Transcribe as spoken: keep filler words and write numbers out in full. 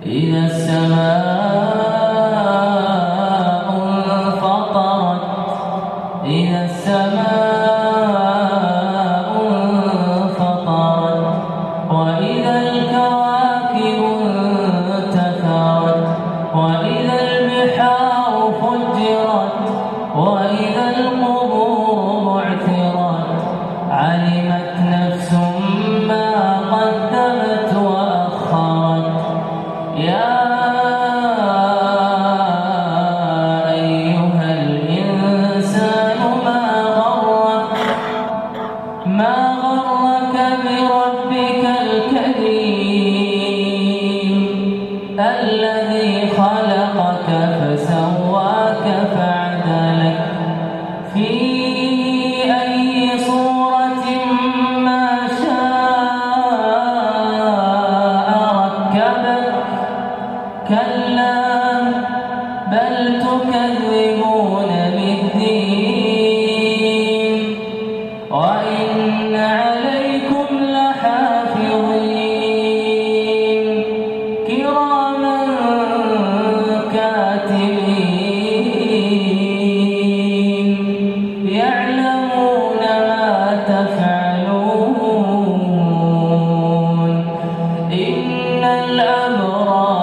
إذا السماء انفطرت إذا السماء انفطرت وإذا الكواكب انتثرت وإذا البحار فجرت وإذا القبور بعثرت علمت نفس ما قدمت وأخرت يا أيها الإنسان ما غرك ما غرك بربك الكريم الذي خلقك فسواك فعدلك في أي صورة ما شاء ركبك كلا بل تكذبون بالدين وإن عليكم لحافظين كراما كاتبين يعلمون ما تفعلون إن الأبرار